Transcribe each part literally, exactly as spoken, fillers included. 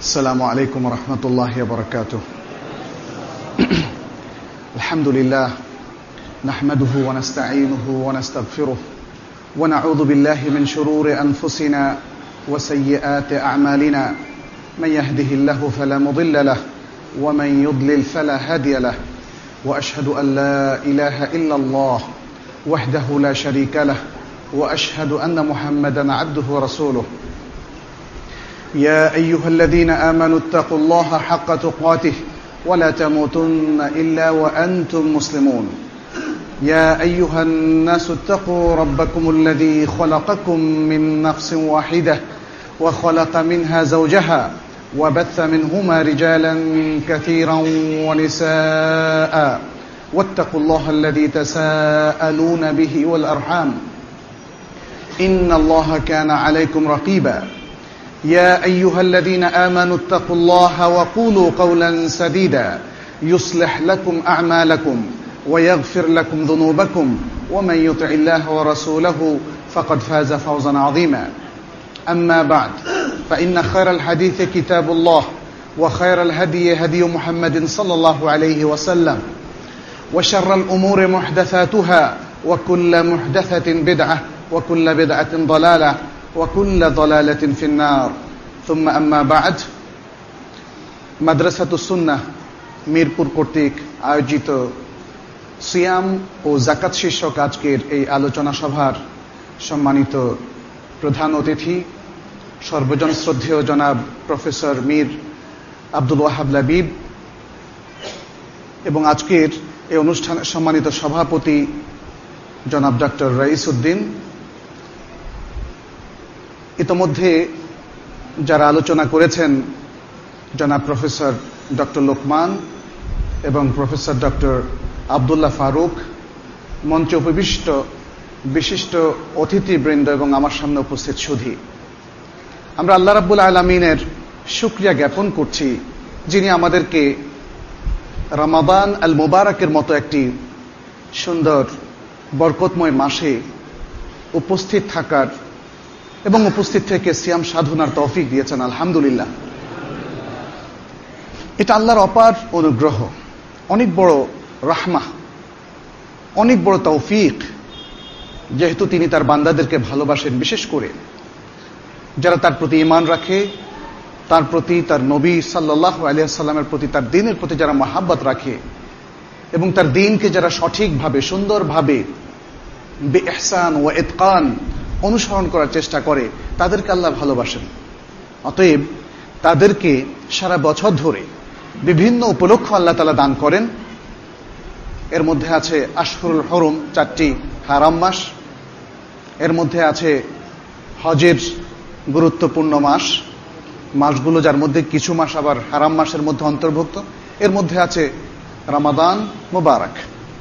السلام عليكم ورحمة الله وبركاته. الحمد لله نحمده ونستعينه ونستغفره ونعوذ بالله من شرور أنفسنا وسيئات أعمالنا من يهده الله فلا مضل له ومن يضلل فلا هادي له وأشهد أن لا إله إلا الله وحده لا شريك له وأشهد أن محمدا عبده ورسوله. يا أيها الذين آمنوا اتقوا الله حق تقاته ولا تموتن إلا وأنتم مسلمون. يا أيها الناس اتقوا ربكم الذي خلقكم من نفس واحدة وخلق منها زوجها وبث منهما رجالا كثيرا ونساء واتقوا الله الذي تساءلون به والأرحام إن الله كان عليكم رقيبا. يا أيها الذين آمنوا اتقوا الله وقولوا قولا سديدا يصلح لكم أعمالكم ويغفر لكم ذنوبكم ومن يطع الله ورسوله فقد فاز فوزا عظيما. أما بعد فإن خير الحديث كتاب الله وخير الهدي هدي محمد صلى الله عليه وسلم وشر الأمور محدثاتها وكل محدثة بدعة وكل بدعة ضلالة وكل ضلالة في النار. ثم أما بعد মাদ্রাসাতুস সুন্নাহ মিরপুর কর্তৃক আয়োজিত সিয়াম ও যাকাত শীর্ষক আজকের এই আলোচনা সভার সম্মানিত প্রধান অতিথি সর্বজন শ্রদ্ধেয় জনাব প্রফেসর মীর আব্দুল ওয়াহাব লাবিব এবং আজকের এই অনুষ্ঠানের সম্মানিত সভাপতি জনাব ডক্টর রাইস উদ্দিন, ইতোমধ্যে যারা আলোচনা করেছেন জনাব প্রফেসর ডক্টর লোকমান এবং প্রফেসর ডক্টর আব্দুল্লাহ ফারুক, মঞ্চে উপবিষ্ট বিশিষ্ট অতিথিবৃন্দ এবং আমার সামনে উপস্থিত সুধী, আমরা আল্লাহ রাব্বুল আলামিনের শুকরিয়া জ্ঞাপন করছি যিনি আমাদেরকে রমাদান আল মুবারকের মতো একটি সুন্দর বরকতময় মাসে উপস্থিত থাকার এবং উপস্থিত থেকে সিয়াম সাধনার তৌফিক দিয়েছেন। আলহামদুলিল্লাহ, এটা আল্লাহর অপার অনুগ্রহ, অনেক বড় রাহমা, অনেক বড় তৌফিক, যেহেতু তিনি তার বান্দাদেরকে ভালোবাসেন, বিশেষ করে যারা তার প্রতি ঈমান রাখে, তার প্রতি, তার নবী সাল্লাল্লাহু আলাইহি ওয়াসাল্লামের প্রতি, তার দ্বীনের প্রতি যারা মহাব্বত রাখে এবং তার দ্বীনকে যারা সঠিকভাবে সুন্দরভাবে বিইহসান ওয়া ইতকান অনুসরণ করার চেষ্টা করে, তাদেরকে আল্লাহ ভালোবাসেন। অতএব তাদেরকে সারা বছর ধরে বিভিন্ন উপলক্ষ আল্লাহ তাআলা দান করেন। এর মধ্যে আছে আশহুরুল হুরুম, চারটি হারাম মাস, এর মধ্যে আছে হজের গুরুত্বপূর্ণ মাস, মাসগুলো যার মধ্যে কিছু মাস আবার হারাম মাসের মধ্যে অন্তর্ভুক্ত, এর মধ্যে আছে রমাদান মুবারক।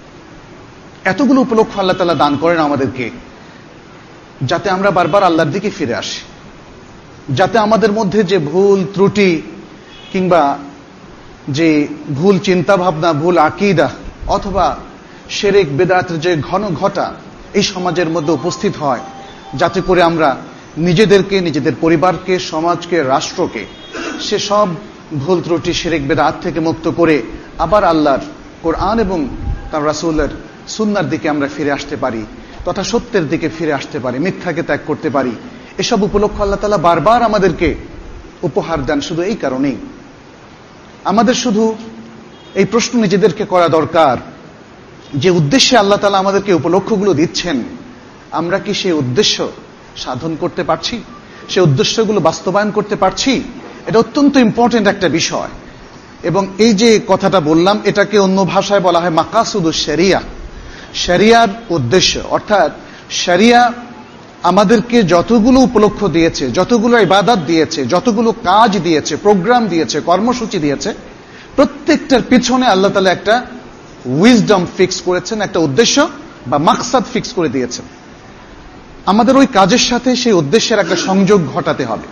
এতগুলো উপলক্ষ আল্লাহ তাআলা দান করেন আমাদেরকে, যাতে আমরা বারবার আল্লাহর দিকে ফিরে আসি, যাতে আমাদের মধ্যে যে ভুল ত্রুটি কিংবা যে ভুল চিন্তা ভাবনা, ভুল আকীদা অথবা শিরক বিদআতের যে ঘন ঘটা এই সমাজের মধ্যে উপস্থিত হয়, যাতে করে আমরা নিজেদেরকে, নিজেদের পরিবারকে, সমাজকে, রাষ্ট্রকে সেসব ভুল ত্রুটি শিরক বিদআত থেকে মুক্ত করে আবার আল্লাহর কোরআন এবং তার রাসূলের সুন্নাহর দিকে আমরা ফিরে আসতে পারি, তথা সত্যের দিকে ফিরে আসতে পারি, মিথ্যাকে ত্যাগ করতে পারি। এসব উপলক্ষ আল্লাহ তাআলা বারবার আমাদেরকে উপহার দেন। শুধু এই কারণেই আমাদের শুধু এই প্রশ্ন নিজেদেরকে করা দরকার, যে উদ্দেশ্যে আল্লাহ তাআলা আমাদেরকে উপলক্ষগুলো দিচ্ছেন, আমরা কি সেই উদ্দেশ্য সাধন করতে পারছি, সেই উদ্দেশ্যগুলো বাস্তবায়ন করতে পারছি? এটা অত্যন্ত ইম্পর্টেন্ট একটা বিষয়। এবং এই যে কথাটা বললাম, এটাকে অন্য ভাষায় বলা হয় মাকাসুদুশ শরিয়া, শরিয়ার উদ্দেশ্য। অর্থাৎ শরিয়া আমাদেরকে যতগুলো উপলক্ষ দিয়েছে, যতগুলো ইবাদত দিয়েছে, যতগুলো কাজ দিয়েছে, প্রোগ্রাম দিয়েছে, কর্মসূচি দিয়েছে, প্রত্যেকটার পিছনে আল্লাহ তাআলা একটা উইজডম ফিক্স করেছেন, একটা উদ্দেশ্য বা মাকসাদ ফিক্স করে দিয়েছেন। আমাদের ওই কাজের সাথে সেই উদ্দেশ্যের একটা সংযোগ ঘটাতে হবে,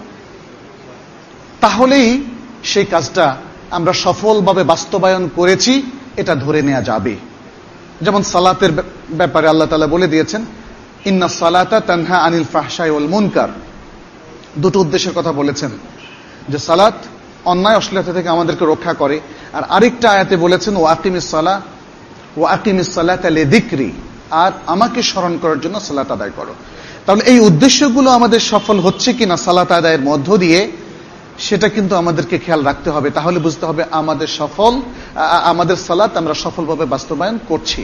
তাহলেই সেই কাজটা আমরা সফলভাবে বাস্তবায়ন করেছি এটা ধরে নেওয়া যাবে। যেমন সালাতের ব্যাপারে আল্লাহ তাআলা বলে দিয়েছেন, ইন্না সালাতা তানহা আনিল ফাহশাই ওয়াল মুনকার। দুটো উদ্দেশ্যের কথা বলেছেন, যে সালাত অন্যায় অশ্লীলতা থেকে আমাদেরকে রক্ষা করে। আর আরেকটা আয়াতে বলেছেন ও আকিমিস সালাহ ও আকিমিস সালাতা লিযিকরি, আর আমাকে স্মরণ করার জন্য সালাত আদায় করো। তাহলে এই উদ্দেশ্যগুলো আমাদের সফল হচ্ছে কিনা সালাত আদায়ের মধ্য দিয়ে, সেটা কিন্তু আমাদেরকে খেয়াল রাখতে হবে। তাহলে বুঝতে হবে আমাদের সফল আমাদের সালাত আমরা সফলভাবে বাস্তবায়ন করছি।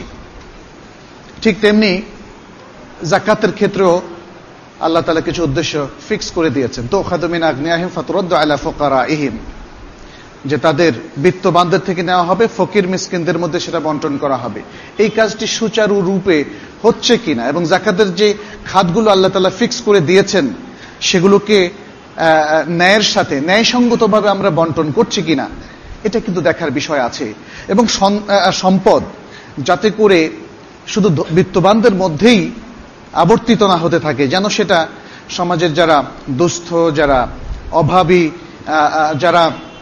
ঠিক তেমনি যাকাতের ক্ষেত্রেও আল্লাহ তাআলা কিছু উদ্দেশ্য ফিক্স করে দিয়েছেন। তো খাদু মিন আগনিয়াহিম ফাতুরাদ্দু আলা ফুকারাইহিম, যে তাদের বিত্তবানদের থেকে নেওয়া হবে, ফকির মিসকিনদের মধ্যে সেটা বন্টন করা হবে। এই কাজটি সুচারু রূপে হচ্ছে কিনা এবং যাকাতের যে খাতগুলো আল্লাহ তাআলা ফিক্স করে দিয়েছেন সেগুলোকে ন্যায়ের সাথে ন্যায়সঙ্গতভাবে আমরা বন্টন করছি কিনা, এটা কিন্তু দেখার বিষয় আছে। এবং সম্পদ যাতে করে শুধু বিত্তবানদের মধ্যেই আবর্তিত না হতে থাকে, যেন সেটা সমাজের যারা দুস্থ, যারা অভাবী, যারা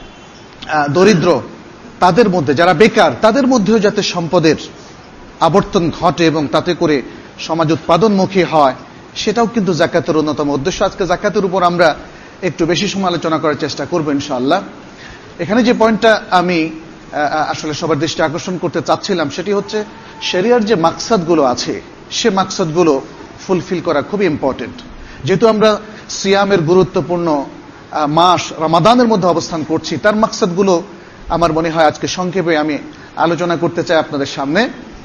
দরিদ্র, তাদের মধ্যে, যারা বেকার, তাদের মধ্যেও যাতে সম্পদের আবর্তন ঘটে এবং তাতে করে সমাজ উৎপাদনমুখী হয়, সেটাও কিন্তু যাকাতের অন্যতম উদ্দেশ্য। আজকে যাকাতের উপর আমরা একটু বেশি সময় আলোচনা করার চেষ্টা করবো ইনশাআল্লাহ। এখানে যে পয়েন্টটা আমি আসলে সবার দৃষ্টি আকর্ষণ করতে চাচ্ছিলাম সেটি হচ্ছে শরিয়ার যে মাকসাদগুলো আছে সে মাকসাদগুলো ফুলফিল করা খুবই ইম্পর্টেন্ট। যেহেতু আমরা সিয়ামের গুরুত্বপূর্ণ মাস রমাদানের মধ্যে অবস্থান করছি, তার মাকসাদগুলো আমার মনে হয় আজকে সংক্ষেপে আমি আলোচনা করতে চাই আপনাদের সামনে।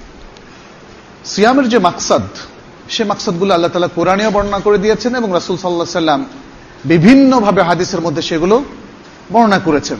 সিয়ামের যে মাকসাদ, সে মাকসাদগুলো আল্লাহ তাআলা কোরআনেও বর্ণনা করে দিয়েছেন এবং রাসূল সাল্লাল্লাহু আলাইহি সাল্লাম বিভিন্নভাবে হাদিসের মধ্যে সেগুলো বর্ণনা করেছেন।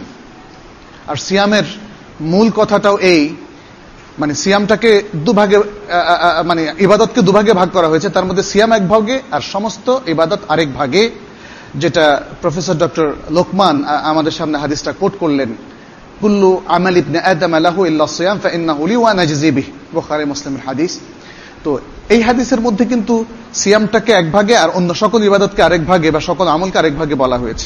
আর সিয়ামের মূল কথাটাও এই, মানে সিয়ামটাকে দুভাগে, মানে ইবাদতকে দুভাগে ভাগ করা হয়েছে, তার মধ্যে সিয়াম এক ভাগে আর সমস্ত ইবাদত আরেক ভাগে, যেটা প্রফেসর ডক্টর লোকমান আমাদের সামনে হাদিসটা কোট করলেন, কুল্লু আমাল ইবনে আদম লাহু ইল্লা সিয়াম ফাইন্নাহু লি ওয়া নাজজি বিহি, বুখারী মুসলিমের হাদিস। তো এই হাদিসের মধ্যে কিন্তু সিয়ামটাকে এক ভাগে আর অন্য সকল ইবাদতকে আরেক ভাগে বা সকল আমলকে আরেক ভাগে বলা হয়েছে।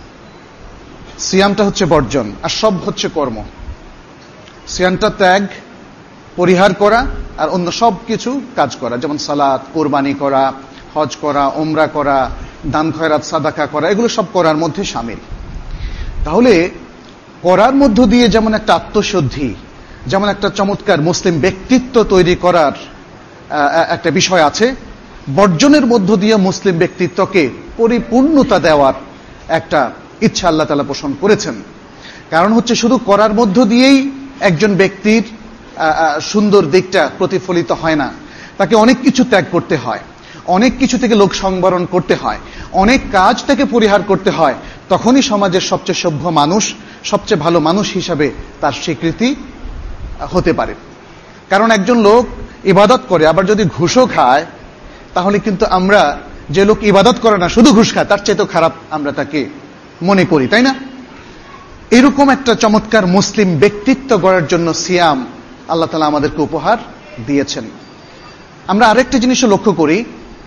সিয়ামটা হচ্ছে বর্জন আর সব হচ্ছে কর্ম। সিয়ামটা ত্যাগ, পরিহার করা, আর অন্য সব কিছু কাজ করা, যেমন সালাত, কোরবানি করা, হজ করা, ওমরা করা, দান খয়রাত, সাদাকা করা, এগুলো সব করার মধ্যে শামিল। তাহলে করার মধ্য দিয়ে যেমন একটা আত্মশুদ্ধি, যেমন একটা চমৎকার মুসলিম ব্যক্তিত্ব তৈরি করার একটা বিষয় আছে, বর্জনের মধ্য দিয়ে মুসলিম ব্যক্তিত্বকে পরিপূর্ণতা দেওয়ার একটা ইচ্ছা আল্লাহ তাআলা পোষণ করেছেন। কারণ হচ্ছে শুধু করার মধ্য দিয়েই একজন ব্যক্তির সুন্দর দিকটা প্রতিফলিত হয় না, তাকে অনেক কিছু ত্যাগ করতে হয়, অনেক কিছু থেকে লোক সংবরণ করতে হয়, অনেক কাজ থেকে পরিহার করতে হয়, তখনই সমাজের সবচেয়ে সভ্য মানুষ, সবচেয়ে ভালো মানুষ হিসাবে তার স্বীকৃতি হতে পারে। কারণ একজন লোক ইবাদত করে আবার যদি ঘুষও খায়, তাহলে কিন্তু আমরা যে লোক ইবাদত করে না শুধু ঘুষ খায় তার চাইতেও খারাপ আমরা তাকে মনে করি, তাই না? এরকম একটা চমৎকার মুসলিম ব্যক্তিত্ব গড়ার জন্য সিয়াম আল্লাহ তাআলা আমাদেরকে উপহার দিয়েছেন। আমরা আরেকটা জিনিসও লক্ষ্য করি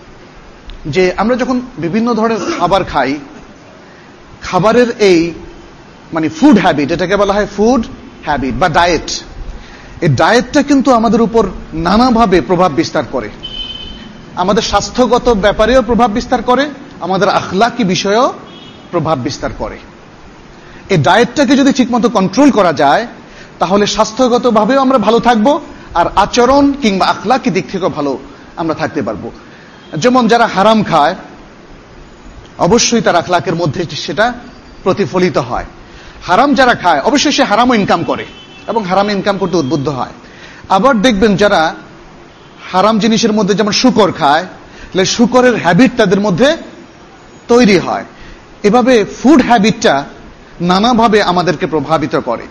যে আমরা যখন বিভিন্ন ধরনের খাবার খাই, খাবারের এই মানে ফুড হ্যাবিট, এটাকে বলা হয় ফুড হ্যাবিট বা ডায়েট, এই ডায়েটটা কিন্তু আমাদের উপর নানাভাবে প্রভাব বিস্তার করে। আমাদের স্বাস্থ্যগত ব্যাপারেও প্রভাব বিস্তার করে, আমাদের আখলাকি বিষয়েও প্রভাব বিস্তার করে। এই ডায়েটটাকে যদি ঠিকমতো কন্ট্রোল করা যায় তাহলে স্বাস্থ্যগতভাবেও আমরা ভালো থাকবো আর আচরণ কিংবা আখলাকি দিক থেকেও ভালো আমরা থাকতে পারবো। যেমন যারা হারাম খায় অবশ্যই তার আখলাকের মধ্যে সেটা প্রতিফলিত হয়। হারাম যারা খায় অবশ্যই সে হারামও ইনকাম করে এবং হারাম ইনকাম করতে উদ্বুদ্ধ হয়। আবার দেখবেন যারা হারাম জিনিসের মধ্যে যেমন শুকর খায়, তাহলে শুকরের হ্যাবিট তাদের মধ্যে তৈরি হয়। এভাবে ফুড হ্যাবিটটা নানাভাবে আমাদেরকে প্রভাবিত করে।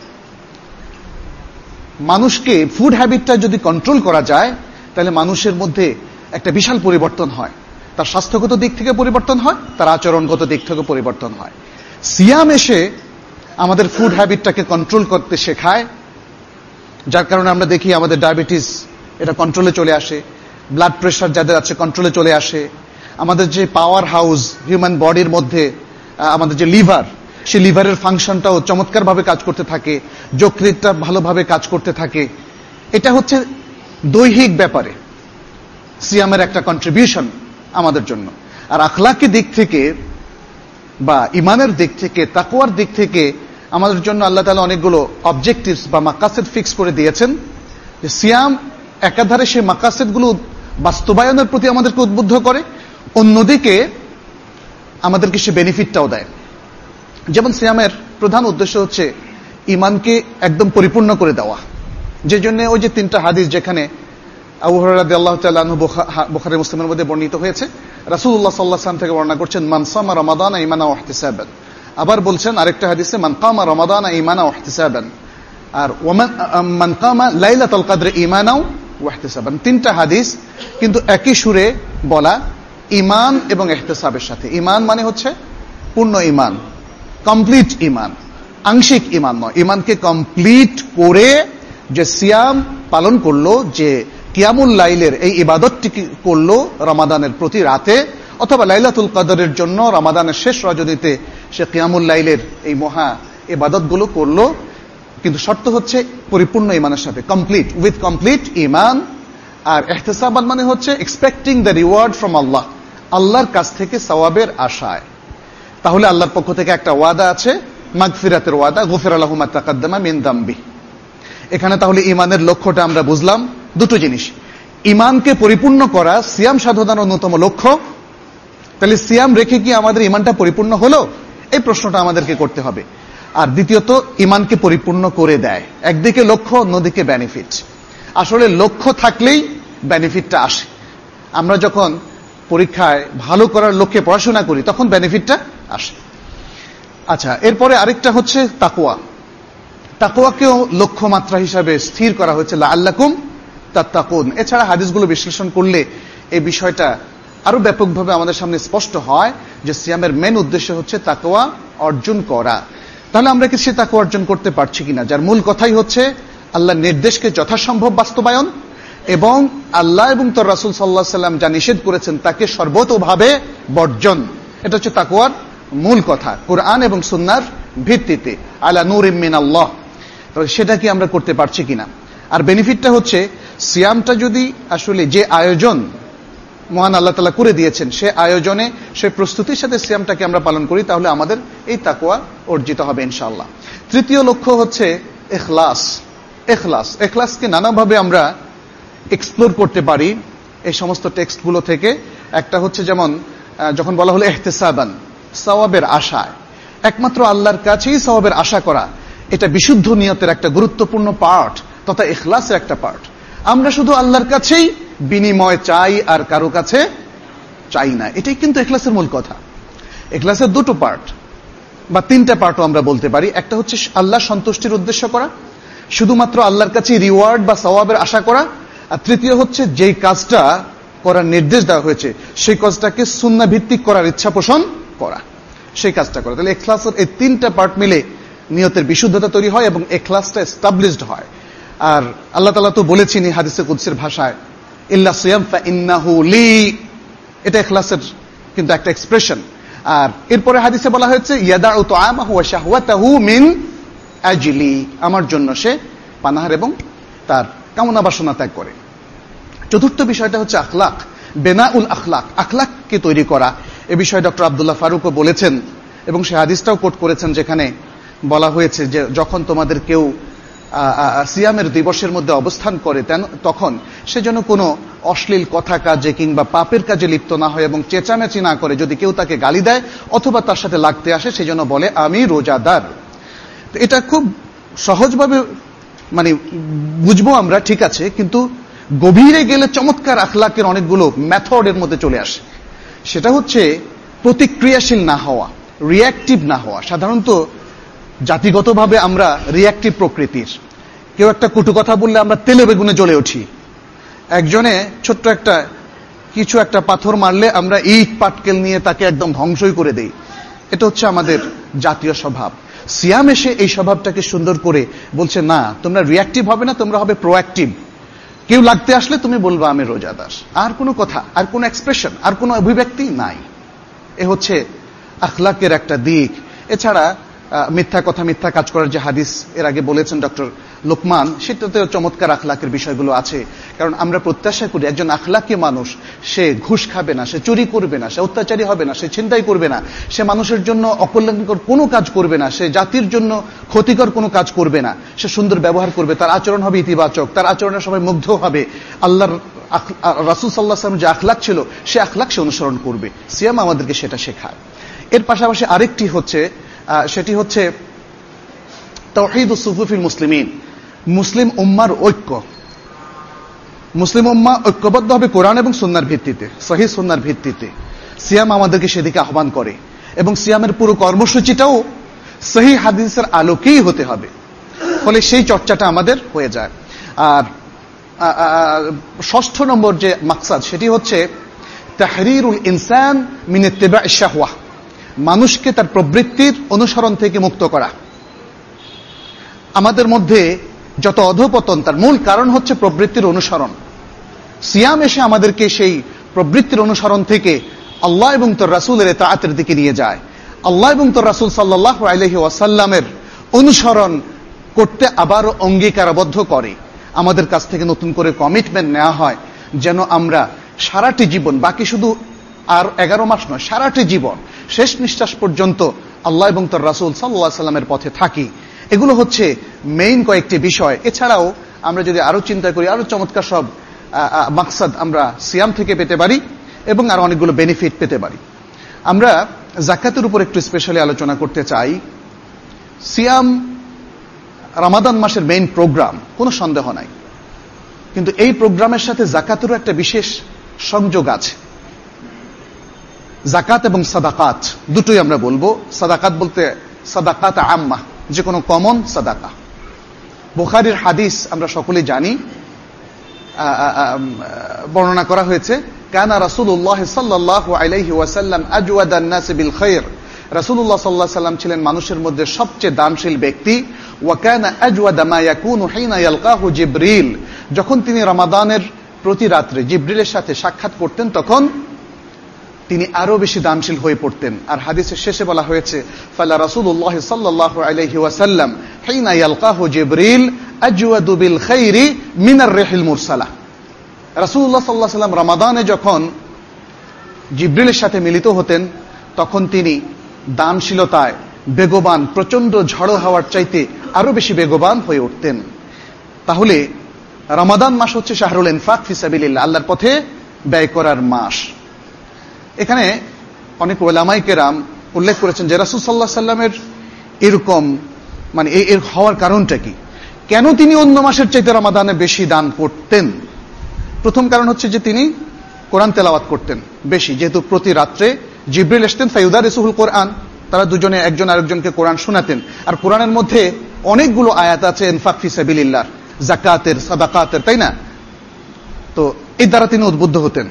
মানুষকে ফুড হ্যাবিটটা যদি কন্ট্রোল করা যায় তাহলে মানুষের মধ্যে একটা বিশাল পরিবর্তন হয়, তার স্বাস্থ্যগত দিক থেকে পরিবর্তন হয়, তার আচরণগত দিক থেকে পরিবর্তন হয়। সিয়াম এসে আমাদের ফুড হ্যাবিটটাকে কন্ট্রোল করতে শেখায়, যার কারণে আমরা দেখি আমাদের ডায়াবেটিস এটা কন্ট্রোলে চলে আসে, ব্লাড প্রেশার যাদের আছে কন্ট্রোলে চলে আসে, আমাদের যে পাওয়ার হাউস হিউম্যান বডির মধ্যে আমাদের যে লিভার, সেই লিভারের ফাংশনটাও চমৎকারভাবে কাজ করতে থাকে, যকৃতটা ভালোভাবে কাজ করতে থাকে। এটা হচ্ছে দৈহিক ব্যাপারে সিয়ামের একটা কন্ট্রিবিউশন আমাদের জন্য। আর আখলাকি দিক থেকে বা ইমানের দিক থেকে, তাকওয়ার দিক থেকে আমাদের জন্য আল্লাহ তাআলা অনেকগুলো অবজেক্টিভস বা মাকাসিদ ফিক্স করে দিয়েছেন, যে সিয়াম একাধারে সেই মাকাসিদগুলো বাস্তবায়নের প্রতি আমাদেরকে উদ্বুদ্ধ করে, অন্যদিকে আমাদেরকে সে বেনিফিটটাও দেয়। যেমন সিয়ামের প্রধান উদ্দেশ্য হচ্ছে ঈমানকে একদম পরিপূর্ণ করে দেওয়া, যে জন্য ওই যে তিনটা হাদিস যেখানে আবু হুরায়রা রাদিয়াল্লাহু তাআলা আনহু বুখারী মুসলিমের মধ্যে বর্ণিত হয়েছে, রাসূলুল্লাহ সাল্লাল্লাহু আলাইহি ওয়াসাল্লাম থেকে বর্ণনা করছেন, মান সামা রমাদান ঈমানান ওয়া ইহতিসাবান। আবার বলছেন আরেকটা হাদিসে, মান কামা রমাদান ঈমানান ওয়া ইহতিসাবান, আর ওমান মান কামা লাইলাতুল কদর ঈমানান ওয়া ইহতিসাবান। তিনটা হাদিস কিন্তু একই সুরে বলা, ঈমান এবং ইহতিসাবের সাথে। ঈমান মানে হচ্ছে পূর্ণ ঈমান, কমপ্লিট ঈমান, আংশিক ঈমান নয়। ঈমানকে কমপ্লিট করে যে সিয়াম পালন করলো, যে কিয়ামুল লাইলের এই ইবাদতটি করলো রমাদানের প্রতি রাতে, অথবা লাইলাতুল কদরের জন্য রমাদানের শেষ রজনীতে সে কিয়ামুল লাইলের এই মহা ইবাদতগুলো করলো, কিন্তু শর্ত হচ্ছে পরিপূর্ণ ঈমানের সাথে, কমপ্লিট, উইথ কমপ্লিট ঈমান। আর ইহতিসাবান মানে হচ্ছে expecting the reward from Allah, আল্লাহর কাছ থেকে সওয়াবের আশায়। তাহলে আল্লাহর পক্ষ থেকে একটা ওয়াদা আছে, মাগফিরাতের ওয়াদা, গুফিরা লাহু মা তাকাদ্দামা মিন যামবি। এখানে তাহলে ঈমানের লক্ষ্যটা আমরা বুঝলাম, দুটো জিনিস। ঈমানকে পরিপূর্ণ করা সিয়াম সাধনার অন্যতম লক্ষ্য। তাহলে সিয়াম রেখে কি আমাদের ঈমানটা পরিপূর্ণ হলো, এই প্রশ্নটা আমাদেরকে করতে হবে। আর দ্বিতীয়ত, ঈমানকে পরিপূর্ণ করে দেয়। একদিকে লক্ষ্য, অন্যদিকে বেনিফিট। আসলে লক্ষ্য থাকলেই বেনিফিটটা আসে। আমরা যখন পরীক্ষায় ভালো করার লক্ষ্যে পড়াশোনা করি তখন বেনিফিটটা আসে। আচ্ছা, এরপরে আরেকটা হচ্ছে তাকওয়া। তাকওয়াকেও লক্ষ্যমাত্রা হিসাবে স্থির করা হয়েছে, লাআল্লাকুম তাত্তাকুন। এছাড়া হাদিসগুলো বিশ্লেষণ করলে এই বিষয়টা আরো ব্যাপকভাবে আমাদের সামনে স্পষ্ট হয় যে সিয়ামের মেন উদ্দেশ্য হচ্ছে তাকওয়া অর্জন করা। তাহলে আমরা কি সে তাকওয়া অর্জন করতে পারছি কিনা, যার মূল কথাই হচ্ছে আল্লাহর নির্দেশকে যথাসম্ভব বাস্তবায়ন এবং আল্লাহ এবং তার রাসূল সাল্লাল্লাহু আলাইহি ওয়াসাল্লাম যা নিষেধ করেছেন তাকে সর্বতোভাবে বর্জন। এটা হচ্ছে তাকওয়ার মূল কথা, কোরআন এবং সুন্নাহর ভিত্তিতে, আলা নূরিম মিনাল্লাহ। তবে সেটা কি আমরা করতে পারছি কিনা। আর বেনিফিটটা হচ্ছে সিয়ামটা যদি আসলে যে আয়োজন মহান আল্লাহ তাআলা করে দিয়েছেন, সে আয়োজনে, সে প্রস্তুতির সাথে সিয়ামটাকে আমরা পালন করি, তাহলে আমাদের এই তাকওয়া অর্জিত হবে ইনশাআল্লাহ। তৃতীয় লক্ষ্য হচ্ছে ইখলাস। ইখলাস ইখলাসকে নানাভাবে আমরা এক্সপ্লোর করতে পারি এই সমস্ত টেক্সটগুলো থেকে। একটা হচ্ছে যেমন যখন বলা হলো ইহতিসাবান, সওয়াবের আশায়, একমাত্র আল্লাহর কাছেই সওয়াবের আশা করা, এটা বিশুদ্ধ নিয়তের একটা গুরুত্বপূর্ণ পার্ট তথা ইখলাসের একটা পার্ট। আমরা শুধু আল্লাহর কাছেই বিনিময় চাই আর কারো কাছে চাই না, এটাই কিন্তু ইখলাসের মূল কথা। ইখলাসের দুটো পার্ট বা তিনটা পার্টও আমরা বলতে পারি। একটা হচ্ছে আল্লাহ সন্তুষ্টির উদ্দেশ্য করা, শুধুমাত্র আল্লাহর কাছে রিওয়ার্ড বা সওয়াবের আশা করা। আর তৃতীয় হচ্ছে যেই কাজটা করার নির্দেশ দেওয়া হয়েছে সেই কাজটাকে সুন্নাহ ভিত্তিক করার ইচ্ছা পোষণ করা, সেই কাজটা করা। তাহলে ইখলাসের এই তিনটা পার্ট মিলে নিয়তের বিশুদ্ধতা তৈরি হয় এবং ইখলাসটা এস্টাবলিশড হয়। আর আল্লাহ তাআলা তো বলেছেন হাদিসে কুদসির ভাষায়, ইল্লা সিয়াম ফাইন্নাহু লি, এটা ইখলাসের কিন্তু একটা এক্সপ্রেশন। আর এরপরে হাদিসে বলা হয়েছে ইয়াদাউ তুআমাহু ওয়া শাহওয়াতাহু মিন আজলি, আমার জন্য সে পানাহার এবং তার কামনা বাসনা ত্যাগ করে। চতুর্থ বিষয়টা হচ্ছে আখলাক, বেনাউল আখলাক, আখলাককে তৈরি করা। এ বিষয়ে ডক্টর আব্দুল্লাহ ফারুকও বলেছেন এবং সে হাদিসটাও কোট করেছেন, যেখানে বলা হয়েছে যে যখন তোমাদের কেউ সিয়ামের দিবসের মধ্যে অবস্থান করে তখন সে যেন কোনো অশ্লীল কথা কাজে কিংবা পাপের কাজে লিপ্ত না হয় এবং চেঁচামেচি না করে। যদি কেউ তাকে গালি দেয় অথবা তার সাথে লাগতে আসে, সে যেন বলে আমি রোজাদার। তো এটা খুব সহজভাবে মানে বুঝবো আমরা, ঠিক আছে, কিন্তু গভীরে গেলে চমৎকার আখলাকের অনেকগুলো মেথড এর মধ্যে চলে আসে। সেটা হচ্ছে প্রতিক্রিয়াশীল না হওয়া, রিঅ্যাক্টিভ না হওয়া। সাধারণত জাতিগতভাবে আমরা রিঅ্যাক্টিভ প্রকৃতির। কেউ একটা কটু কথা বললে আমরা তেলে বেগুনে জ্বলে উঠি। একজনে ছোট্ট একটা কিছু একটা পাথর মারলে আমরা ইট পাটকেল নিয়ে তাকে একদম ধ্বংসই করে দেই। এটা হচ্ছে আমাদের জাতীয় স্বভাব। সিয়াম এসে এই স্বভাবটাকে সুন্দর করে বলছে, না, তোমরা রিঅ্যাক্টিভ হবে না, তোমরা হবে প্রোঅ্যাক্টিভ। কেউ লাগতে আসলে তুমি বলবা আমি রোজাদার, আর কোনো কথা, আর কোনো এক্সপ্রেশন, আর কোনো অভিব্যক্তি নাই। এ হচ্ছে আখলাকের একটা দিক। এছাড়া মিথ্যা কথা মিথ্যা কাজ করার যে হাদিস এর আগে বলেছেন ডক্টর লোকমান, সেটাতে চমৎকার আখলাকের বিষয়গুলো আছে। কারণ আমরা প্রত্যাশা করি একজন আখলাকি মানুষ সে ঘুষ খাবে না, সে চুরি করবে না, সে অত্যাচারী হবে না, সে ছিনতাই করবে না, সে মানুষের জন্য অকল্যাণকর কোনো কাজ করবে না, সে জাতির জন্য ক্ষতিকর কোনো কাজ করবে না, সে সুন্দর ব্যবহার করবে, তার আচরণ হবে ইতিবাচক, তার আচরণে সবাই মুগ্ধ হবে, আল্লাহর রাসূল সাল্লাল্লাহু আলাইহি ওয়াসাল্লাম যে আখলাক ছিল সে আখলাক সে অনুসরণ করবে। সিয়াম আমাদেরকে সেটা শেখায়। এর পাশাপাশি আরেকটি হচ্ছে, সেটি হচ্ছে তাওহীদুস সুফুফিল মুসলিমিন, মুসলিম উম্মার ঐক্য। মুসলিম উম্মাহ ঐক্যবদ্ধ হবে কোরআন এবং সুন্নাহর ভিত্তিতে, সহিহ সুন্নাহর ভিত্তিতে। সিয়াম আমাদেরকে সেদিকে আহ্বান করে এবং সিয়ামের পুরো কর্মসূচিটাও সহিহ হাদিসের আলোকেই হতে হবে, ফলে সেই চর্চাটা আমাদের হয়ে যায়। আর ষষ্ঠ নম্বর যে মাকসাদ সেটি হচ্ছে তাহরিরুল ইনসান মিন ইত্তিবা'ইশ শাহওয়াহ, মানুষকে তার প্রবৃত্তির অনুসরণ থেকে মুক্ত করা। আমাদের মধ্যে যত অধঃপতন তার মূল কারণ হচ্ছে প্রবৃত্তির অনুসরণ। সিয়াম এসে আমাদেরকে সেই প্রবৃত্তির অনুসরণ থেকে আল্লাহ এবং তার রাসূলের ইতাআতের দিকে নিয়ে যায়। আল্লাহ এবং তার রাসূল সাল্লাল্লাহু আলাইহি ওয়াসাল্লামের অনুসরণ করতে আবারও অঙ্গীকারবদ্ধ করে। আমাদের কাছ থেকে নতুন করে কমিটমেন্ট নেওয়া হয় যেন আমরা সারাটি জীবন, বাকি শুধু আর এগারো মাস নয়, সারাটি জীবন শেষ নিঃশ্বাস পর্যন্ত আল্লাহ এবং তার রাসূল সাল্লাল্লাহু আলাইহি ওয়াসাল্লামের পথে থাকি। এগুলো হচ্ছে মেইন কয়েকটি বিষয়। এছাড়াও আমরা যদি আরো চিন্তা করি, আরো চমৎকার সব মাকসাদ আমরা সিয়াম থেকে পেতে পারি এবং আরো অনেকগুলো বেনিফিট পেতে পারি। আমরা যাকাতের উপর একটু স্পেশালি আলোচনা করতে চাই। সিয়াম রমাদান মাসের মেইন প্রোগ্রাম, কোনো সন্দেহ নাই, কিন্তু এই প্রোগ্রামের সাথে যাকাতেরও একটা বিশেষ সংযোগ আছে। যাকাত এবং সাদাকাত দুটোই আমরা বলবো। সাদাকাত বলতে সাদাকাত আম্মা, যে কোনো কমন সাদাকা। বুখারীর হাদিস আমরা সকলেই জানি, বর্ণনা করা হয়েছে কানা রাসূলুল্লাহ সাল্লাল্লাহু আলাইহি ওয়াসাল্লাম আজওয়াদান নাস বিল খায়র, রাসূলুল্লাহ সাল্লাল্লাহু আলাইহি ওয়াসাল্লাম ছিলেন মানুষের মধ্যে সবচেয়ে দানশীল ব্যক্তি। ওয়া কানা আজওয়াদা মা ইয়াকুনু হিনা ইয়ালকাহু জিবরিল, যখন তিনি রমাদানের প্রতি রাত্রে জিবরিলের সাথে সাক্ষাৎ করতেন তখন তিনি আরো বেশি দানশীল হয়ে পড়তেন। আর হাদিসের শেষে বলা হয়েছে ফালা রাসূলুল্লাহ সাল্লাল্লাহু আলাইহি ওয়াসাল্লাম হিনা ইয়ালকাহু জিবরিল আজওয়াদু বিল খায়রি মিনার রিহিল মুরসালা, রাসূলুল্লাহ সাল্লাল্লাহু আলাইহি ওয়াসাল্লাম রমাদানে যখন জিবরিলের সাথে মিলিত হতেন তখন তিনি দানশীলতায় বেগবান, প্রচন্ড ঝড়ো হাওয়ার চাইতে আরো বেশি বেগবান হয়ে উঠতেন। তাহলে রমাদান মাস হচ্ছে শাহরুল ইনফাক ফি সাবিলিল্লাহ, আল্লাহর পথে ব্যয় করার মাস। এখানে অনেক উলামায়ে কেরাম উল্লেখ করেছেন যে রাসূল সাল্লাল্লাহু আলাইহি ওয়াসাল্লামের এরকম মানে এর হওয়ার কারণটা কি, কেন তিনি অন্য মাসের চাইতে রমাদানে বেশি দান করতেন। প্রথম কারণ হচ্ছে যে তিনি কোরআন তেলাওয়াত করতেন বেশি, যেহেতু প্রতি রাত্রে জিবরিল আসতেন ফায়ুদারিসুল কোরআন, তারা দুজনে একজন আরেকজনকে কোরআন শোনাতেন। আর কোরআনের মধ্যে অনেকগুলো আয়াত আছে ইনফাক ফি সাবিলিল্লাহ, যাকাতের, সাদাকাতের, তাই না? তো এই দ্বারা তিনি উদ্বুদ্ধ হতেন।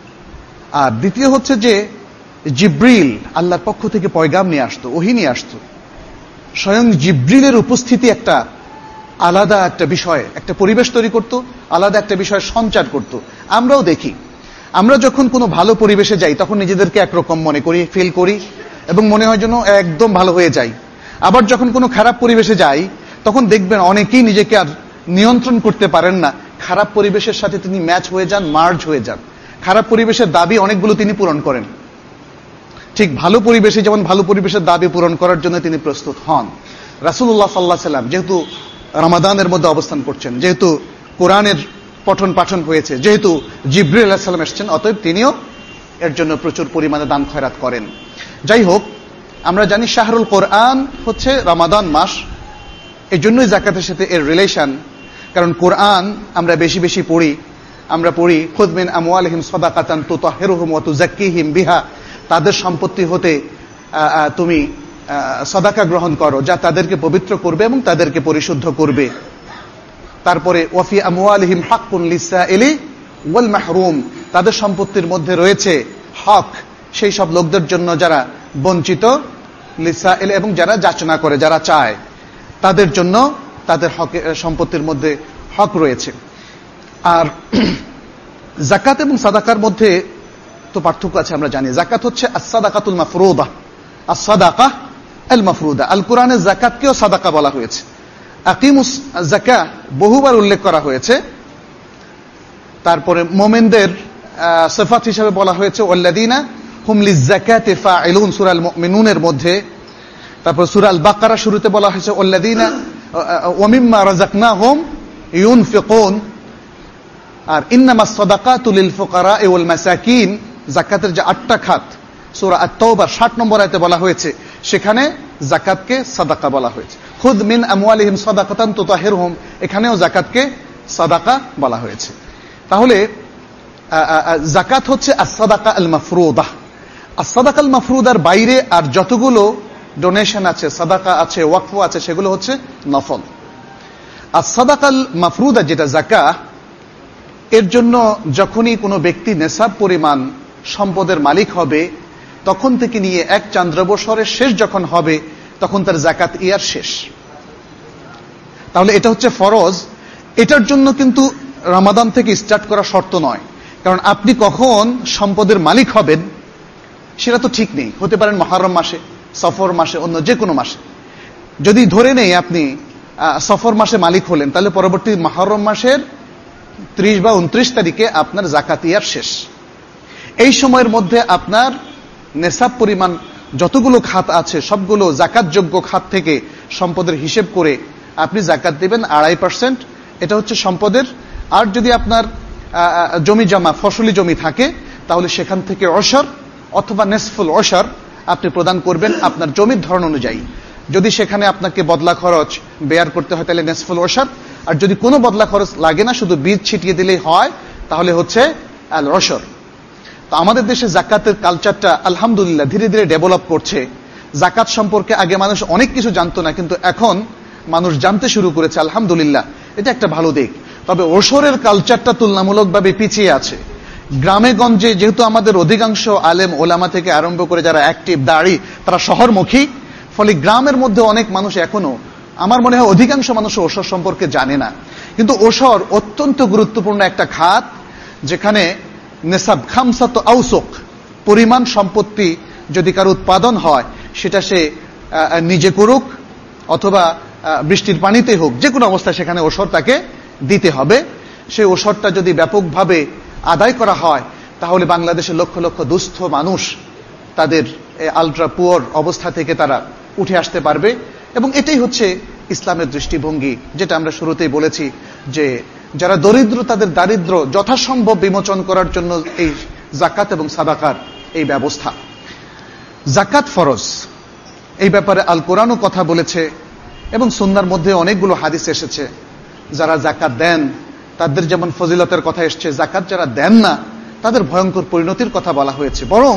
আর দ্বিতীয় হচ্ছে যে জিবরিল আল্লাহর পক্ষ থেকে পয়গাম নিয়ে আসতো, ওহী নিয়ে আসতো। স্বয়ং জিবরিলের উপস্থিতি একটা আলাদা একটা বিষয়, একটা পরিবেশ তৈরি করত, আলাদা একটা বিষয় সঞ্চার করত। আমরাও দেখি, আমরা যখন কোনো ভালো পরিবেশে যাই তখন নিজেদেরকে একরকম মনে করি, ফিল করি এবং মনে হয় যেন একদম ভালো হয়ে যাই। আবার যখন কোনো খারাপ পরিবেশে যাই তখন দেখবেন অনেকেই নিজেকে আর নিয়ন্ত্রণ করতে পারেন না, খারাপ পরিবেশের সাথে তিনি ম্যাচ হয়ে যান, মার্জ হয়ে যান। খারাপ পরিবেশের দাবি অনেকগুলো তিনি পূরণ করেন, ঠিক ভালো পরিবেশে যেমন ভালো পরিবেশের দাবি পূরণ করার জন্য তিনি প্রস্তুত হন। রাসূলুল্লাহ সাল্লাল্লাহু আলাইহি ওয়াসাল্লাম যেহেতু রমাদানের মধ্যে অবস্থান করছেন, যেহেতু কোরআনের পঠন পাঠন হয়েছে, যেহেতু জিবরিল আলাইহিস সালাম এসেছেন, অতএব তিনিও এর জন্য প্রচুর পরিমাণে দান খয়রাত করেন। যাই হোক, আমরা জানি শাহরুল কোরআন হচ্ছে রমাদান মাস, এই জন্যই যাকাতের সাথে এর রিলেশন। কারণ কোরআন আমরা বেশি বেশি পড়ি, আমরা পড়ি খুয মিন আমওয়ালিহিম সাদাকাতান তুতাহহিরুহুম ওয়া তুযাক্কিহিম বিহা, তাদের সম্পত্তি হতে তুমি সাদাকা গ্রহণ করো যা তাদেরকে পবিত্র করবে এবং তাদেরকে পরিশুদ্ধ করবে। তারপরে ওয়াফি আমওয়ালিহিম হাক্কুন লিসাইলি ওয়াল মাহরুম, তাদের সম্পত্তির মধ্যে রয়েছে হক সেই সব লোকদের জন্য যারা বঞ্চিত, লিসাইল এবং যারা যাচনা করে, যারা চায়, তাদের জন্য তাদের হক, সম্পত্তির মধ্যে হক রয়েছে। আর যাকাত এবং সাদাকার মধ্যে তো পার্থক্য আছে, আমরা জানি। যাকাত হচ্ছে আস-সাদাকাতুল মাফরুদা, আস-সাদাকা আল মাফরুদা। আল কোরআনে যাকাতকেও সাদাকা বলা হয়েছে। আকিমুস যাকাহ বহুবার উল্লেখ করা হয়েছে। তারপরে মুমিনদের সিফাত হিসেবে বলা হয়েছে ওয়াল্লাযিনা হুম লিয-যাকাতি ফাইলুন, সূরা আল মুমিনুনের মধ্যে। তারপর সূরা আল বাকারা শুরুতে বলা হয়েছে ওয়াল্লাযিনা ওয়া মিম্মা রাযাকনাহুম ইউনফিকুন। আর ইন্নামাস সাদাকাতু লিল ফুকারা ওয়াল মাসাকিন, যাকাতের যে আটটা খাত সূরা আত-তাওবার ষাট নম্বর আয়াতে বলা হয়েছে, সেখানে যাকাতকে সাদাকা বলা হয়েছে। খুদ মিন আমওয়ালিহিম সাদাকাতান তুতাহিরুহুম, এখানেও যাকাতকে সাদাকা বলা হয়েছে। তাহলে যাকাত হচ্ছে আস-সাদাকা আল মাফরুদা। আস-সাদাকা আল মাফরুদার বাইরে আর যতগুলো ডোনেশন আছে, সাদাকা আছে, ওয়াকফ আছে, সেগুলো হচ্ছে নফল। আস-সাদাকা আল মাফরুদা যেটা যাকাত, এর জন্য যখনই কোনো ব্যক্তি নেসাব পরিমাণ সম্পদের মালিক হবে, তখন থেকে নিয়ে এক চান্দ্র বছরের শেষ যখন হবে, তখন তার যাকাত ইয়ার শেষ। তাহলে এটা হচ্ছে ফরজ। এটার জন্য কিন্তু রমাদান থেকে স্টার্ট করা শর্ত নয়, কারণ আপনি কখন সম্পদের মালিক হবেন সেটা তো ঠিক নেই। হতে পারেন মুহররম মাসে, সফর মাসে, অন্য যে কোনো মাসে। যদি ধরে নেই আপনি সফর মাসে মালিক হলেন, তাহলে পরবর্তী মুহররম মাসের ত্রিশ বা উনত্রিশ তারিখে আপনার যাকাত ইয়ার শেষ। এই সময়ের মধ্যে আপনার নেসাব পরিমাণ যতগুলো খাত আছে সবগুলো যাকাতযোগ্য খাত থেকে সম্পদের হিসেব করে আপনি যাকাত দিবেন আড়াই পার্সেন্ট। এটা হচ্ছে সম্পদের। আর যদি আপনার জমি জমা ফসলি জমি থাকে, তাহলে সেখান থেকে অশর অথবা নেসফুল অশর আপনি প্রদান করবেন আপনার জমির ধরন অনুযায়ী। যদি সেখানে আপনাকে বদলা খরচ বেয়ার করতে হয়, তাহলে নেসফুল অশর। আর যদি কোনো বদলা খরচ লাগে না, শুধু বীজ ছিটিয়ে দিলেই হয়, তাহলে হচ্ছে আল অশর। তো আমাদের দেশে যাকাতের কালচারটা আলহামদুলিল্লাহ ধীরে ধীরে ডেভেলপ করছে। যাকাত সম্পর্কে আগে মানুষ অনেক কিছু জানতো না, কিন্তু এখন মানুষ জানতে শুরু করেছে, আলহামদুলিল্লাহ। এটা একটা ভালো দিক। তবে ওশরের কালচারটা তুলনামূলকভাবে পিছিয়ে আছে। গ্রামে গঞ্জে যেহেতু আমাদের অধিকাংশ আলেম ওলামা থেকে আরম্ভ করে যারা অ্যাক্টিভ দাঁড়ি, তারা শহরমুখী, ফলে গ্রামের মধ্যে অনেক মানুষ এখনো, আমার মনে হয় অধিকাংশ মানুষ ওশর সম্পর্কে জানে না। কিন্তু ওশর অত্যন্ত গুরুত্বপূর্ণ একটা খাত, যেখানে নেসাব খামসাত আউসুক পরিমাণ সম্পত্তি যদি কারো উৎপাদন হয়, সেটা সে নিজে করুক অথবা বৃষ্টির পানিতে হোক, যে কোনো অবস্থায় সেখানে ওশর তাকে দিতে হবে। সেই ওশরটা যদি ব্যাপকভাবে আদায় করা হয়, তাহলে বাংলাদেশের লক্ষ লক্ষ দুস্থ মানুষ তাদের আলট্রা পুয়ার অবস্থা থেকে তারা উঠে আসতে পারবে। এবং এটাই হচ্ছে ইসলামের দৃষ্টিভঙ্গি, যেটা আমরা শুরুতেই বলেছি যে যারা দরিদ্র তাদের দারিদ্র্য যথাসম্ভব বিমোচন করার জন্য এই যাকাত এবং সাদাকার এই ব্যবস্থা। যাকাত ফরজ, এই ব্যাপারে আল কোরআনও কথা বলেছে এবং সুন্নাহর মধ্যে অনেকগুলো হাদিস এসেছে। যারা যাকাত দেন তাদের যেমন ফজিলতের কথা এসছে, যাকাত যারা দেন না তাদের ভয়ঙ্কর পরিণতির কথা বলা হয়েছে। বরং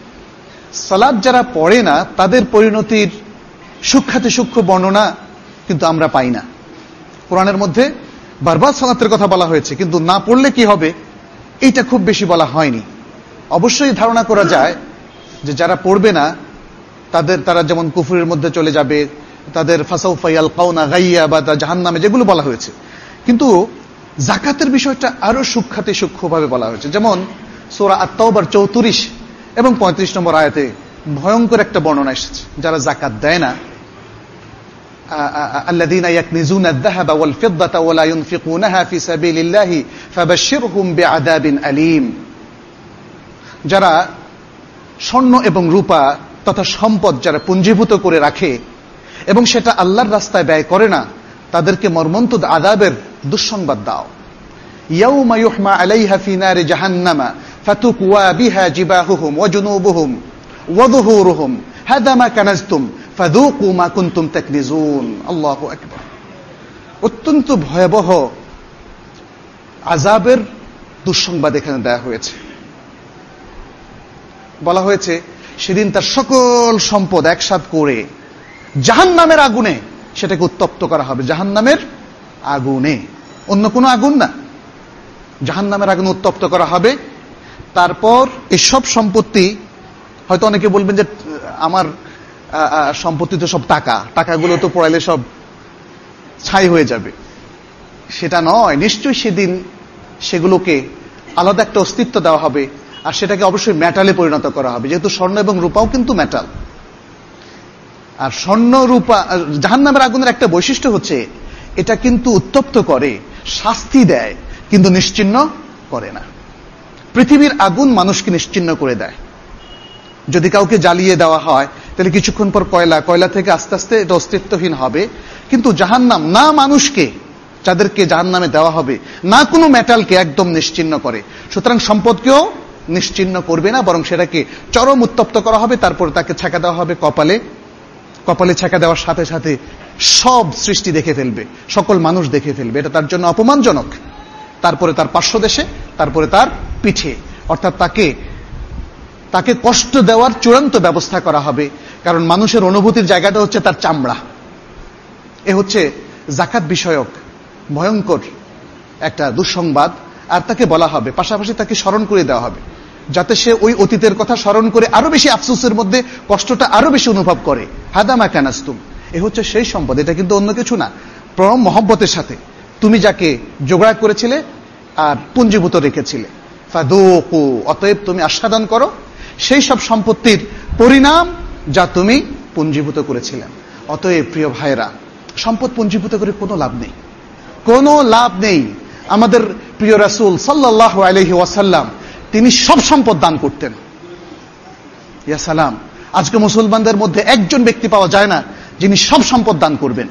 সালাত যারা পড়ে না তাদের পরিণতির সূক্ষ্মাতি সূক্ষ্ম বর্ণনা কিন্তু আমরা পাই না। কোরআনের মধ্যে বারবার সালাতের কথা বলা হয়েছে, কিন্তু না পড়লে কি হবে এইটা খুব বেশি বলা হয়নি। অবশ্যই ধারণা করা যায় যে যারা পড়বে না তাদের তারা যেমন কুফরের মধ্যে চলে যাবে, তাদের ফাসাউফা ইয়ালকাউনা গাইয়া বা জাহান্নামে, যেগুলো বলা হয়েছে। কিন্তু যাকাতের বিষয়টা আরো সূক্ষ্মাতি সূক্ষ্মভাবে বলা হয়েছে। যেমন সূরা আত-তাওবার চৌত্রিশ এবং পঁয়ত্রিশ নম্বর আয়াতে ভয়ঙ্কর একটা বর্ণনা এসেছে। যারা যাকাত দেয় না, الذين يكنزون الذهب والفضة ولا ينفقونها في سبيل الله فبشرهم بعذاب أليم। যারা স্বর্ণ এবং রূপা তথা সম্পদ যারা পুঞ্জীভূত করে রাখে এবং সেটা আল্লাহর রাস্তায় ব্যয় করে না, তাদেরকে মর্মন্তুদ আযাবের দুঃসংবাদ দাও। ইয়াউমা ইউহমা আলাইহা ফি নারি জাহান্নামা ফাতুকওয়া বিহা জিবাহুহুম ওয়া জুনুবুহুম ওয়া যুহুরুহুম হাদা মা কানাজতুম ফাযুকু মা কুনতুম তাকনিজুন। আল্লাহু আকবার। অত্যন্ত ভয়াবহ আযাবের দুঃসংবাদ এখানে দেয়া হয়েছে। বলা হয়েছে সেদিন তার সকল সম্পদ একসাথ করে জাহান্নামের আগুনে সেটাকে উত্তপ্ত করা হবে। জাহান্নামের আগুনে, অন্য কোনো আগুন না, জাহান্নামের আগুনে উত্তপ্ত করা হবে। তারপর এসব সম্পত্তি, হয়তো অনেকে বলবেন যে আমার সম্পত্তি তো সব টাকা, টাকাগুলো তো পড়াইলে সব ছাই হয়ে যাবে। সেটা নয়, নিশ্চয়ই সেদিন সেগুলোকে আলাদা একটা অস্তিত্ব দেওয়া হবে, আর সেটাকে অবশ্যই মেটালে পরিণত করা হবে, যেহেতু স্বর্ণ এবং রূপাও কিন্তু মেটাল। আর স্বর্ণ রূপা, জাহান্নামের আগুনের একটা বৈশিষ্ট্য হচ্ছে এটা কিন্তু উত্তপ্ত করে, শাস্তি দেয়, কিন্তু নিশ্চিহ্ন করে না। পৃথিবীর আগুন মানুষকে নিশ্চিহ্ন করে দেয়। যদি কাউকে জ্বালিয়ে দেওয়া হয় তাহলে কিছুক্ষণ পর কয়লা কয়লা থেকে আস্তে আস্তে এটা অস্তিত্বহীন হবে। কিন্তু জাহান্নাম না মানুষকে, যাদেরকে জাহান্নামে দেওয়া হবে, না কোনো মেটালকে একদম নিশ্চিহ্ন করে। সুতরাং সম্পদকেও নিশ্চিহ্ন করবে না, বরং সেটাকে চরম উত্তপ্ত করা হবে। তারপর তাকে ছেঁকা দেওয়া হবে কপালে। কপালে ছেঁকা দেওয়ার সাথে সাথে সব সৃষ্টি দেখে ফেলবে, সকল মানুষ দেখে ফেলবে। এটা তার জন্য অপমানজনক। তারপরে তার পার্শ্বদেশে, তারপরে তার পিঠে, অর্থাৎ তাকে তাকে কষ্ট দেওয়ার চূড়ান্ত ব্যবস্থা করা হবে। কারণ মানুষের অনুভূতির জায়গাটা হচ্ছে তার চামড়া। এ হচ্ছে যাকাত বিষয়ক ভয়ঙ্কর একটা দুঃসংবাদ। আর তাকে বলা হবে, পাশাপাশি তাকে স্মরণ করে দেওয়া হবে, যাতে সে ওই অতীতের কথা স্মরণ করে আরো বেশি আফসোসের মধ্যে কষ্টটা আরো বেশি অনুভব করে। হাদামা কানাস্তুম, এ হচ্ছে সেই সম্পদ। এটা কিন্তু অন্য কিছু না, পরম মহব্বতের সাথে তুমি যাকে জোগাড় করেছিলে আর পুঞ্জীভূত রেখেছিলে। ফাদুকু, অতএব তুমি আস্বাদন করো সেই সব সম্পত্তির পরিণাম যা তুমি পুঞ্জীভূত করেছিলেন। অতএব প্রিয় ভাইরা, সম্পদ পুঞ্জীভূত করে কোনো লাভ নেই, কোনো লাভ নেই। আমাদের প্রিয় রাসূল সাল্লাল্লাহু আলাইহি ওয়াসাল্লাম তিনি সব সম্পদ দান করতেন। ইয়া সালাম, আজকে মুসলমানদের মধ্যে একজন ব্যক্তি পাওয়া যায় না যিনি সব সম্পদ দান করবেন।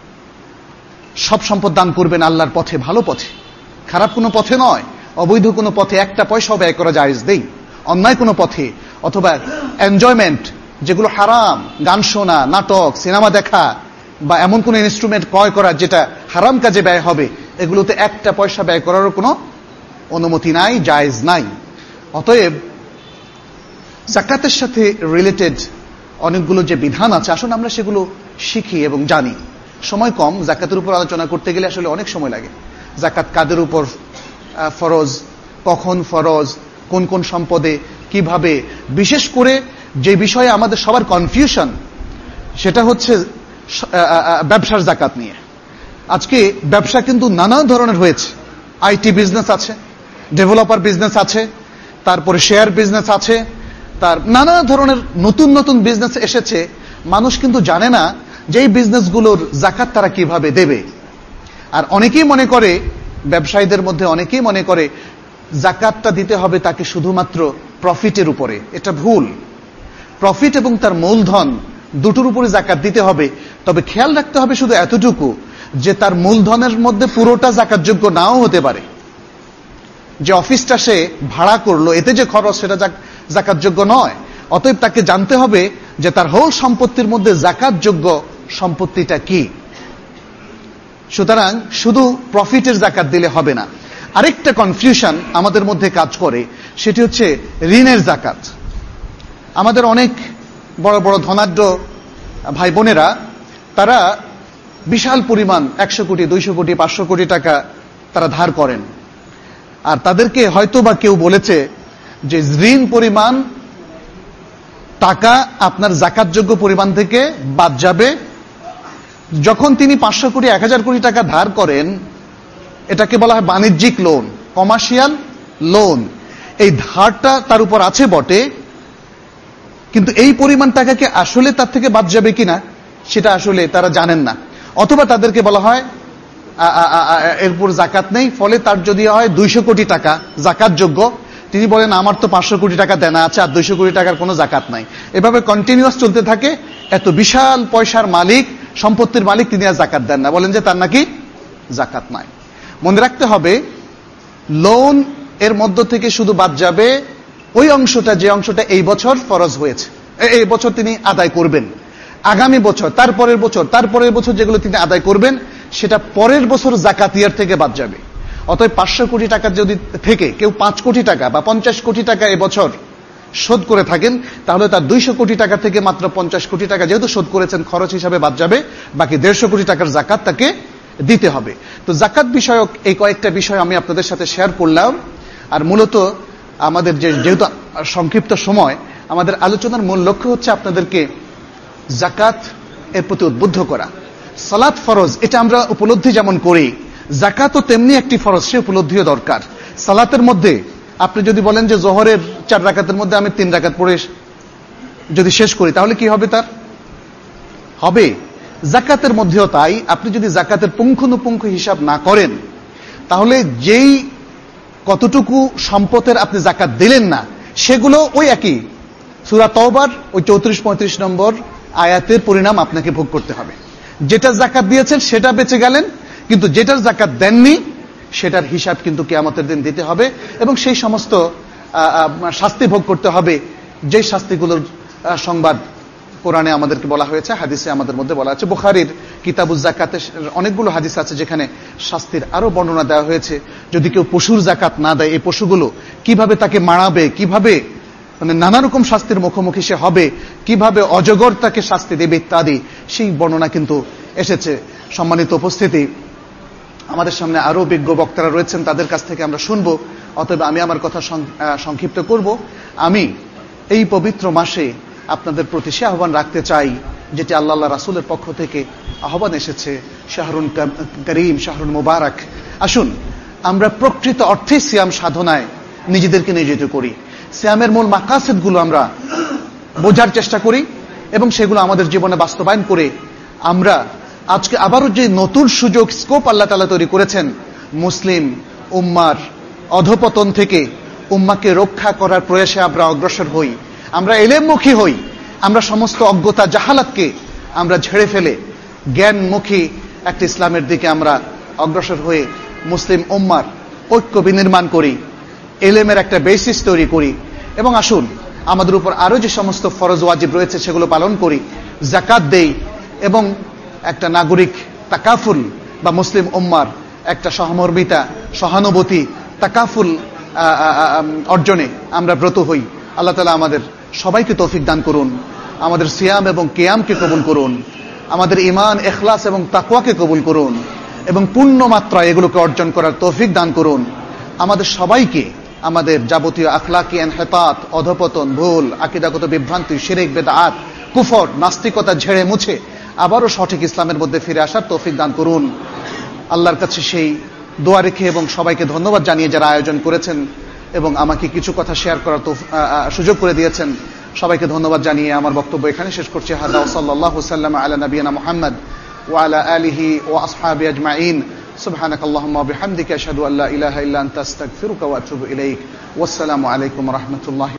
সব সম্পদ দান করবেন আল্লাহর পথে, ভালো পথে, খারাপ কোনো পথে নয়, অবৈধ কোনো পথে একটা পয়সাও ব্যয় করা জায়েজ নেই। অন্যায় কোনো পথে অথবা এনজয়মেন্ট, যেগুলো হারাম, গান শোনা, নাটক, সিনেমা দেখা বা এমন কোন ইনস্ট্রুমেন্ট ক্রয় করা যেটা হারাম কাজে ব্যয় হবে, এগুলোতে একটা পয়সা ব্যয় করারও কোনো অনুমতি নাই, জায়েজ নাই। অতএব যাকাতের সাথে রিলেটেড অনেকগুলো যে বিধান আছে, আসুন আমরা সেগুলো শিখি এবং জানি। সময় কম, যাকাতের উপর আলোচনা করতে গেলে আসলে অনেক সময় লাগে। যাকাত কাদের উপর ফরজ, কখন ফরজ, কোন কোন সম্পদে, কিভাবে। বিশেষ করে যে বিষয়ে আমাদের সবার কনফিউশন, সেটা হচ্ছে ব্যবসার যাকাত নিয়ে। আজকে ব্যবসা কিন্তু নানা ধরনের হয়েছে। আইটি বিজনেস আছে, ডেভেলপার বিজনেস আছে, তারপরে শেয়ার বিজনেস আছে, তার নানা ধরনের নতুন নতুন বিজনেস এসেছে। মানুষ কিন্তু জানে না যে এই বিজনেসগুলোর যাকাত তারা কিভাবে দেবে। আর অনেকেই মনে করে, ব্যবসায়ীদের মধ্যে অনেকেই মনে করে যাকাতটা দিতে হবে তাকে শুধুমাত্র প্রফিটের উপরে। এটা ভুল। প্রফিট এবং তার মূলধন দুটোর উপরে যাকাত দিতে হবে। তবে খেয়াল রাখতে হবে শুধু এতটুকু, যে তার মূলধনের মধ্যে পুরোটা যাকাতযোগ্য নাও হতে পারে। যে অফিসটা সে ভাড়া করলো, এতে যে খরচ, সেটা যাকাতযোগ্য নয়। অতএব তাকে জানতে হবে যে তার হোল সম্পত্তির মধ্যে যাকাতযোগ্য সম্পত্তিটা কি। সুতরাং শুধু প্রফিটের যাকাত দিলে হবে না। আরেকটা কনফিউশন আমাদের মধ্যে কাজ করে, সেটি হচ্ছে ঋণের যাকাত। আমাদের অনেক বড় বড় ধনাঢ্য ভাই বোনেরা, তারা বিশাল পরিমাণ একশো কোটি, দুইশো কোটি, পাঁচশো কোটি টাকা তারা ধার করেন। আর তাদেরকে হয়তো বা কেউ বলেছে যে ঋণ পরিমাণ টাকা আপনার যাকাতযোগ্য পরিমাণ থেকে বাদ যাবে। যখন তিনি পাঁচশো কোটি, এক হাজার কোটি টাকা ধার করেন, এটাকে বলা হয় বাণিজ্যিক লোন, কমার্শিয়াল লোন। এই ধারটা তার উপর আছে বটে, কিন্তু এই পরিমাণ টাকাকে আসলে তার থেকে বাদ যাবে কিনা সেটা আসলে তারা জানেন না। অথবা তাদেরকে বলা হয় এরপর যাকাত নেই, ফলে তার যদি হয় দুইশো কোটি টাকা যাকাতযোগ্য, তিনি বলেন আমার তো পাঁচশো কোটি টাকা দেনা আছে আর দুইশো কোটি টাকার কোনো যাকাত নাই। এভাবে কন্টিনিউয়াস চলতে থাকে। এত বিশাল পয়সার মালিক, সম্পত্তির মালিক, তিনি আর যাকাত দেন না, বলেন যে তার নাকি যাকাত নাই। মনে রাখতে হবে, লোন এর মধ্য থেকে শুধু বাদ যাবে ওই অংশটা, যে অংশটা এই বছর ফরজ হয়েছে, এই বছর তিনি আদায় করবেন। আগামী বছর, তারপরের বছর, তারপরের বছর যেগুলো তিনি আদায় করবেন, সেটা পরের বছর যাকাতিয়ার থেকে বাদ যাবে। অতএব পাঁচশো কোটি টাকা যদি থেকে কেউ পাঁচ কোটি টাকা বা পঞ্চাশ কোটি টাকা এবছর শোধ করে থাকেন, তাহলে তার দুইশো কোটি টাকা থেকে মাত্র পঞ্চাশ কোটি টাকা যেহেতু শোধ করেছেন, খরচ হিসাবে বাদ যাবে। বাকি দেড়শো কোটি টাকার যাকাত তাকে দিতে হবে। তো যাকাত বিষয়ক এই কয়েকটা বিষয় আমি আপনাদের সাথে শেয়ার করলাম। আর মূলত আমাদের যে যেহেতু সংক্ষিপ্ত সময়, আমাদের আলোচনার মূল লক্ষ্য হচ্ছে আপনাদেরকে যাকাত এর প্রতি উদ্বুদ্ধ করা। সালাত ফরজ, এটা আমরা উপলব্ধি যেমন করি, যাকাতও তেমনি একটি ফরজ, সে উপলব্ধিও দরকার। সালাতের মধ্যে আপনি যদি বলেন যে জোহরের চার রাকাতের মধ্যে আমি তিন রাকাত পড়ে যদি শেষ করি, তাহলে কি হবে? তার হবে। জাকাতের মধ্যেও তাই, আপনি যদি জাকাতের পুঙ্খানুপুঙ্খ হিসাব না করেন, তাহলে যেই কতটুকু সম্পদের আপনি জাকাত দিলেন না, সেগুলো ওই একই সূরা তওবার ওই চৌত্রিশ পঁয়ত্রিশ নম্বর আয়াতের পরিণাম আপনাকে ভোগ করতে হবে। যেটা জাকাত দিয়েছেন সেটা বেঁচে গেলেন, কিন্তু যেটার জাকাত দেননি সেটার হিসাব কিন্তু কিয়ামতের দিন দিতে হবে, এবং সেই সমস্ত শাস্তি ভোগ করতে হবে যেই শাস্তিগুলোর সংবাদ কোরআনে আমাদেরকে বলা হয়েছে, হাদিসে আমাদের মধ্যে বলা আছে। বুখারীর কিতাবুজ যাকাতে অনেকগুলো হাদিস আছে যেখানে শাস্তির আরো বর্ণনা দেওয়া হয়েছে। যদি কেউ পশুর জাকাত না দেয়, এই পশুগুলো কিভাবে তাকে মারাবে, কিভাবে মানে নানা রকম শাস্তির মুখোমুখি সে হবে, কিভাবে অজগর তাকে শাস্তি দেবে ইত্যাদি, সেই বর্ণনা কিন্তু এসেছে। সম্মানিত উপস্থিতি, আমাদের সামনে আরো বিজ্ঞ বক্তারা রয়েছেন, তাদের কাছ থেকে আমরা শুনবো। অতএব আমি আমার কথা সংক্ষিপ্ত করব। আমি এই পবিত্র মাসে আপনাদের প্রতি সে আহ্বান রাখতে চাই যেটি আল্লাহ আল্লাহ রাসূলের পক্ষ থেকে আহ্বান এসেছে, শাহরুন করিম, শাহরুন মুবারক। আসুন আমরা প্রকৃত অর্থে সিয়াম সাধনায় নিজেদেরকে নিয়োজিত করি, সিয়ামের মূল মাকাসিদগুলো আমরা বোঝার চেষ্টা করি এবং সেগুলো আমাদের জীবনে বাস্তবায়ন করে আমরা আজকে আবারও যে নতুন সুযোগ স্কোপ আল্লাহ তাআলা তৈরি করেছেন, মুসলিম উম্মার অধপতন থেকে উম্মাকে রক্ষা করার প্রয়াসে আমরা অগ্রসর হই, আমরা ইলমমুখী হই, আমরা সমস্ত অজ্ঞতা জাহালাতকে আমরা ঝেড়ে ফেলে জ্ঞানমুখী একটা ইসলামের দিকে আমরা অগ্রসর হয়ে মুসলিম উম্মার ঐক্য বিনির্মাণ করি, ইলমের একটা বেসিস তৈরি করি, এবং আসুন আমাদের উপর আরো যে সমস্ত ফরজ ওয়াজিব রয়েছে সেগুলো পালন করি, যাকাত দেই এবং একটা নাগরিক তাকাফুল বা মুসলিম উম্মার একটা সহমর্মিতা, সহানুভূতি, তাকাফুল অর্জনে আমরা ব্রত হই। আল্লাহ তাআলা আমাদের সবাইকে তৌফিক দান করুন, আমাদের সিয়াম এবং কিয়ামকে কবুল করুন, আমাদের ঈমান, ইখলাস এবং তাকওয়াকে কবুল করুন, এবং পূর্ণ মাত্রায় এগুলোকে অর্জন করার তৌফিক দান করুন। আমাদের সবাইকে আমাদের যাবতীয় আখলাকি ইনহিতাত, অধপতন, ভুল, আকীদাগত বিভ্রান্তি, শিরক, বিদআত, কুফর, নাস্তিকতা ঝেড়ে মুছে আবারও সঠিক ইসলামের মধ্যে ফিরে আসার তৌফিক দান করুন। আল্লাহর কাছে সেই দোয়া রেখে এবং সবাইকে ধন্যবাদ জানিয়ে যারা আয়োজন করেছেন এবং আমাকে কিছু কথা শেয়ার করার সুযোগ করে দিয়েছেন, সবাইকে ধন্যবাদ জানিয়ে আমার বক্তব্য এখানে শেষ করছি। হাদা ওয়া সাল্লাল্লাহু সাল্লাম আলা নবিয়িনা মুহাম্মদ ওয়া আলা আলিহি ওয়া আসহাবিহি আজমাইন। সুবহানাকাল্লাহুম্মা ওয়া বিহামদিকা আশহাদু আল্লা ইলাহা ইল্লা আনতা আস্তাগফিরুকা ওয়া আতুবু ইলাইক। ওয়াসসালামু আলাইকুম ওয়া রাহমাতুল্লাহি